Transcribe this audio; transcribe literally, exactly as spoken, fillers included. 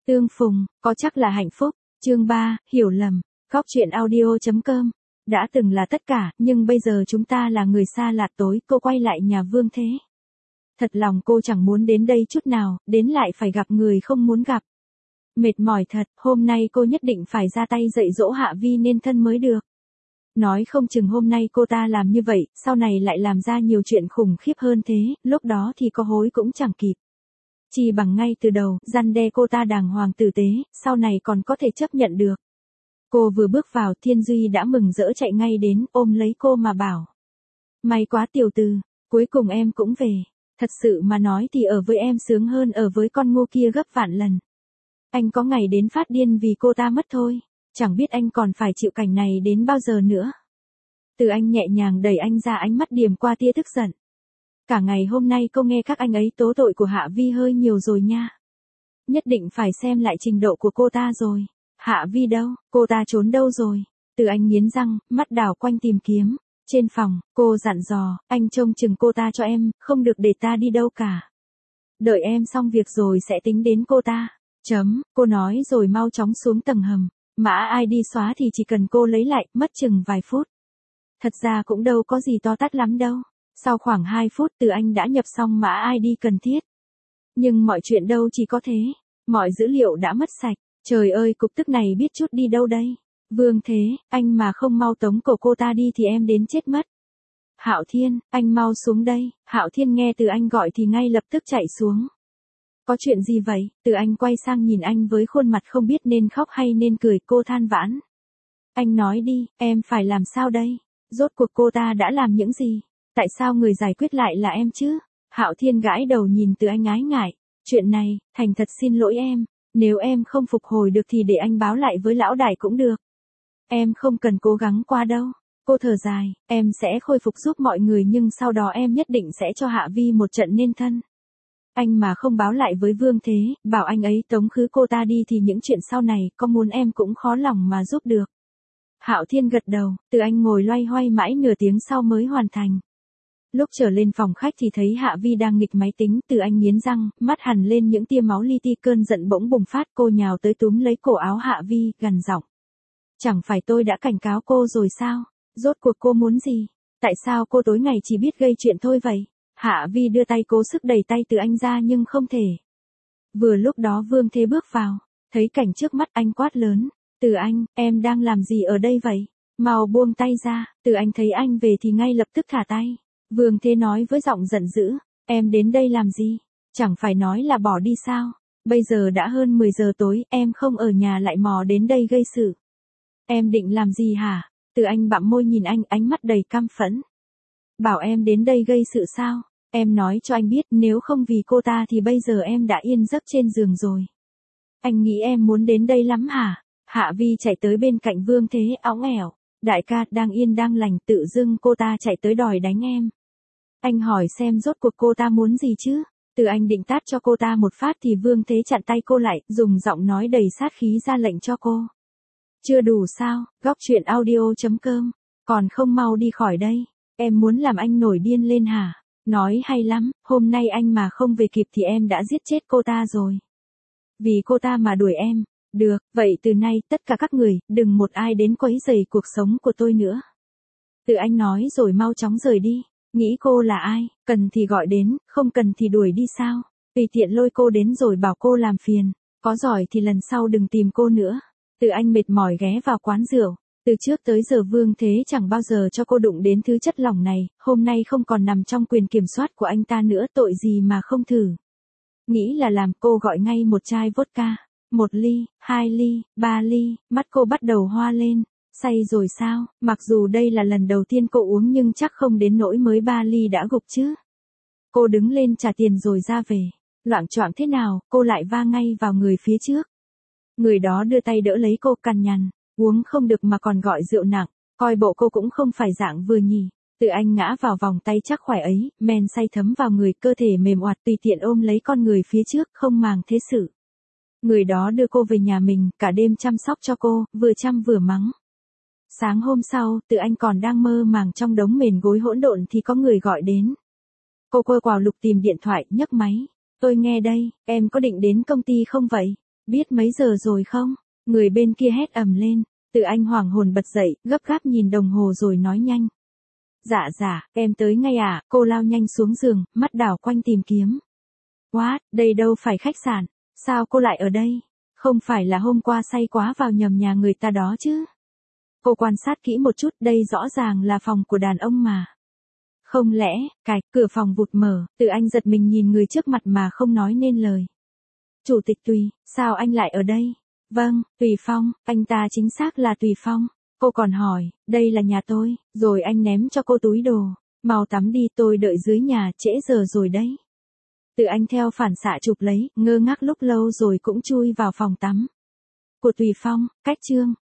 Tương phùng, có chắc là hạnh phúc. Chương ba, hiểu lầm. Góc truyện audio chấm com. Đã từng là tất cả, nhưng bây giờ chúng ta là người xa lạ tối, cô quay lại nhà Vương Thế. Thật lòng cô chẳng muốn đến đây chút nào, đến lại phải gặp người không muốn gặp. Mệt mỏi thật, hôm nay cô nhất định phải ra tay dạy dỗ Hạ Vi nên thân mới được. Nói không chừng hôm nay cô ta làm như vậy, sau này lại làm ra nhiều chuyện khủng khiếp hơn thế, lúc đó thì có hối cũng chẳng kịp. Chỉ bằng ngay từ đầu, răn đe cô ta đàng hoàng tử tế, sau này còn có thể chấp nhận được. Cô vừa bước vào, Thiên Duy đã mừng rỡ chạy ngay đến, ôm lấy cô mà bảo. May quá tiểu từ, cuối cùng em cũng về. Thật sự mà nói thì ở với em sướng hơn ở với con ngu kia gấp vạn lần. Anh có ngày đến phát điên vì cô ta mất thôi. Chẳng biết anh còn phải chịu cảnh này đến bao giờ nữa. Từ Anh nhẹ nhàng đẩy anh ra, ánh mắt điềm qua tia tức giận. Cả ngày hôm nay cô nghe các anh ấy tố tội của Hạ Vi hơi nhiều rồi nha. Nhất định phải xem lại trình độ của cô ta rồi. Hạ Vi đâu, cô ta trốn đâu rồi? Từ Anh nghiến răng, mắt đảo quanh tìm kiếm. Trên phòng, cô dặn dò, anh trông chừng cô ta cho em, không được để ta đi đâu cả. Đợi em xong việc rồi sẽ tính đến cô ta. Chấm, cô nói rồi mau chóng xuống tầng hầm. Mã i đê xóa thì chỉ cần cô lấy lại, mất chừng vài phút. Thật ra cũng đâu có gì to tát lắm đâu. Sau khoảng hai phút Từ Anh đã nhập xong mã i đê cần thiết. Nhưng mọi chuyện đâu chỉ có thế. Mọi dữ liệu đã mất sạch. Trời ơi, cục tức này biết chút đi đâu đây. Vương Thế, anh mà không mau tống cổ cô ta đi thì em đến chết mất. Hạo Thiên, anh mau xuống đây. Hạo Thiên nghe Từ Anh gọi thì ngay lập tức chạy xuống. Có chuyện gì vậy? Từ Anh quay sang nhìn anh với khuôn mặt không biết nên khóc hay nên cười, cô than vãn. Anh nói đi, em phải làm sao đây? Rốt cuộc cô ta đã làm những gì? Tại sao người giải quyết lại là em chứ? Hạo Thiên gãi đầu nhìn Từ Anh ái ngại. Chuyện này, thành thật xin lỗi em. Nếu em không phục hồi được thì để anh báo lại với lão đại cũng được. Em không cần cố gắng quá đâu. Cô thở dài, em sẽ khôi phục giúp mọi người nhưng sau đó em nhất định sẽ cho Hạ Vi một trận nên thân. Anh mà không báo lại với Vương Thế, bảo anh ấy tống khứ cô ta đi thì những chuyện sau này có muốn em cũng khó lòng mà giúp được. Hạo Thiên gật đầu, Từ Anh ngồi loay hoay mãi nửa tiếng sau mới hoàn thành. Lúc trở lên phòng khách thì thấy Hạ Vi đang nghịch máy tính, Từ Anh nghiến răng, mắt hằn lên những tia máu li ti, cơn giận bỗng bùng phát, cô nhào tới túm lấy cổ áo Hạ Vi, gằn giọng. Chẳng phải tôi đã cảnh cáo cô rồi sao? Rốt cuộc cô muốn gì? Tại sao cô tối ngày chỉ biết gây chuyện thôi vậy? Hạ Vi đưa tay cố sức đẩy tay Từ Anh ra nhưng không thể. Vừa lúc đó Vương Thế bước vào, thấy cảnh trước mắt anh quát lớn. Từ Anh, em đang làm gì ở đây vậy? Mau buông tay ra. Từ Anh thấy anh về thì ngay lập tức thả tay. Vương Thế nói với giọng giận dữ. Em đến đây làm gì? Chẳng phải nói là bỏ đi sao? Bây giờ đã hơn mười giờ tối, em không ở nhà lại mò đến đây gây sự. Em định làm gì hả? Từ Anh bặm môi nhìn anh, ánh mắt đầy căm phẫn. Bảo em đến đây gây sự sao? Em nói cho anh biết nếu không vì cô ta thì bây giờ em đã yên giấc trên giường rồi. Anh nghĩ em muốn đến đây lắm hả? Hạ Vi chạy tới bên cạnh Vương Thế, óng ẻo. Đại ca, đang yên đang lành, tự dưng cô ta chạy tới đòi đánh em. Anh hỏi xem rốt cuộc cô ta muốn gì chứ? Từ Anh định tát cho cô ta một phát thì Vương Thế chặn tay cô lại, dùng giọng nói đầy sát khí ra lệnh cho cô. Chưa đủ sao? Góc truyện audio chấm com. Còn không mau đi khỏi đây. Em muốn làm anh nổi điên lên hả? Nói hay lắm, hôm nay anh mà không về kịp thì em đã giết chết cô ta rồi. Vì cô ta mà đuổi em. Được, vậy từ nay tất cả các người, đừng một ai đến quấy rầy cuộc sống của tôi nữa. Từ Anh nói rồi mau chóng rời đi. Nghĩ cô là ai, cần thì gọi đến, không cần thì đuổi đi sao? Tùy tiện lôi cô đến rồi bảo cô làm phiền. Có giỏi thì lần sau đừng tìm cô nữa. Từ Anh mệt mỏi ghé vào quán rượu. Từ trước tới giờ Vương Thế chẳng bao giờ cho cô đụng đến thứ chất lỏng này, hôm nay không còn nằm trong quyền kiểm soát của anh ta nữa, tội gì mà không thử. Nghĩ là làm, cô gọi ngay một chai vodka. Một ly, hai ly, ba ly, mắt cô bắt đầu hoa lên. Say rồi sao? Mặc dù đây là lần đầu tiên cô uống nhưng chắc không đến nỗi mới ba ly đã gục chứ. Cô đứng lên trả tiền rồi ra về. Loạng choạng thế nào, cô lại va ngay vào người phía trước. Người đó đưa tay đỡ lấy cô, cằn nhằn. Uống không được mà còn gọi rượu nặng, coi bộ cô cũng không phải dạng vừa nhỉ. Từ Anh ngã vào vòng tay chắc khỏe ấy, men say thấm vào người, cơ thể mềm oặt tùy tiện ôm lấy con người phía trước, không màng thế sự. Người đó đưa cô về nhà mình, cả đêm chăm sóc cho cô, vừa chăm vừa mắng. Sáng hôm sau, Từ Anh còn đang mơ màng trong đống mền gối hỗn độn thì có người gọi đến. Cô quơ quào lục tìm điện thoại, nhấc máy. Tôi nghe đây, em có định đến công ty không vậy? Biết mấy giờ rồi không? Người bên kia hét ầm lên. Từ Anh hoảng hồn bật dậy, gấp gáp nhìn đồng hồ rồi nói nhanh. Dạ dạ, em tới ngay à, cô lao nhanh xuống giường, mắt đảo quanh tìm kiếm. What, đây đâu phải khách sạn, sao cô lại ở đây? Không phải là hôm qua say quá vào nhầm nhà người ta đó chứ? Cô quan sát kỹ một chút, đây rõ ràng là phòng của đàn ông mà. Không lẽ, cạch, cửa phòng vụt mở, Từ Anh giật mình nhìn người trước mặt mà không nói nên lời. Chủ tịch Tùy, sao anh lại ở đây? Vâng, Tùy Phong, anh ta chính xác là Tùy Phong. Cô còn hỏi, đây là nhà tôi, rồi anh ném cho cô túi đồ. Mau tắm đi, tôi đợi dưới nhà, trễ giờ rồi đấy. Từ Anh theo phản xạ chụp lấy, ngơ ngác lúc lâu rồi cũng chui vào phòng tắm của Tùy Phong. Cách chương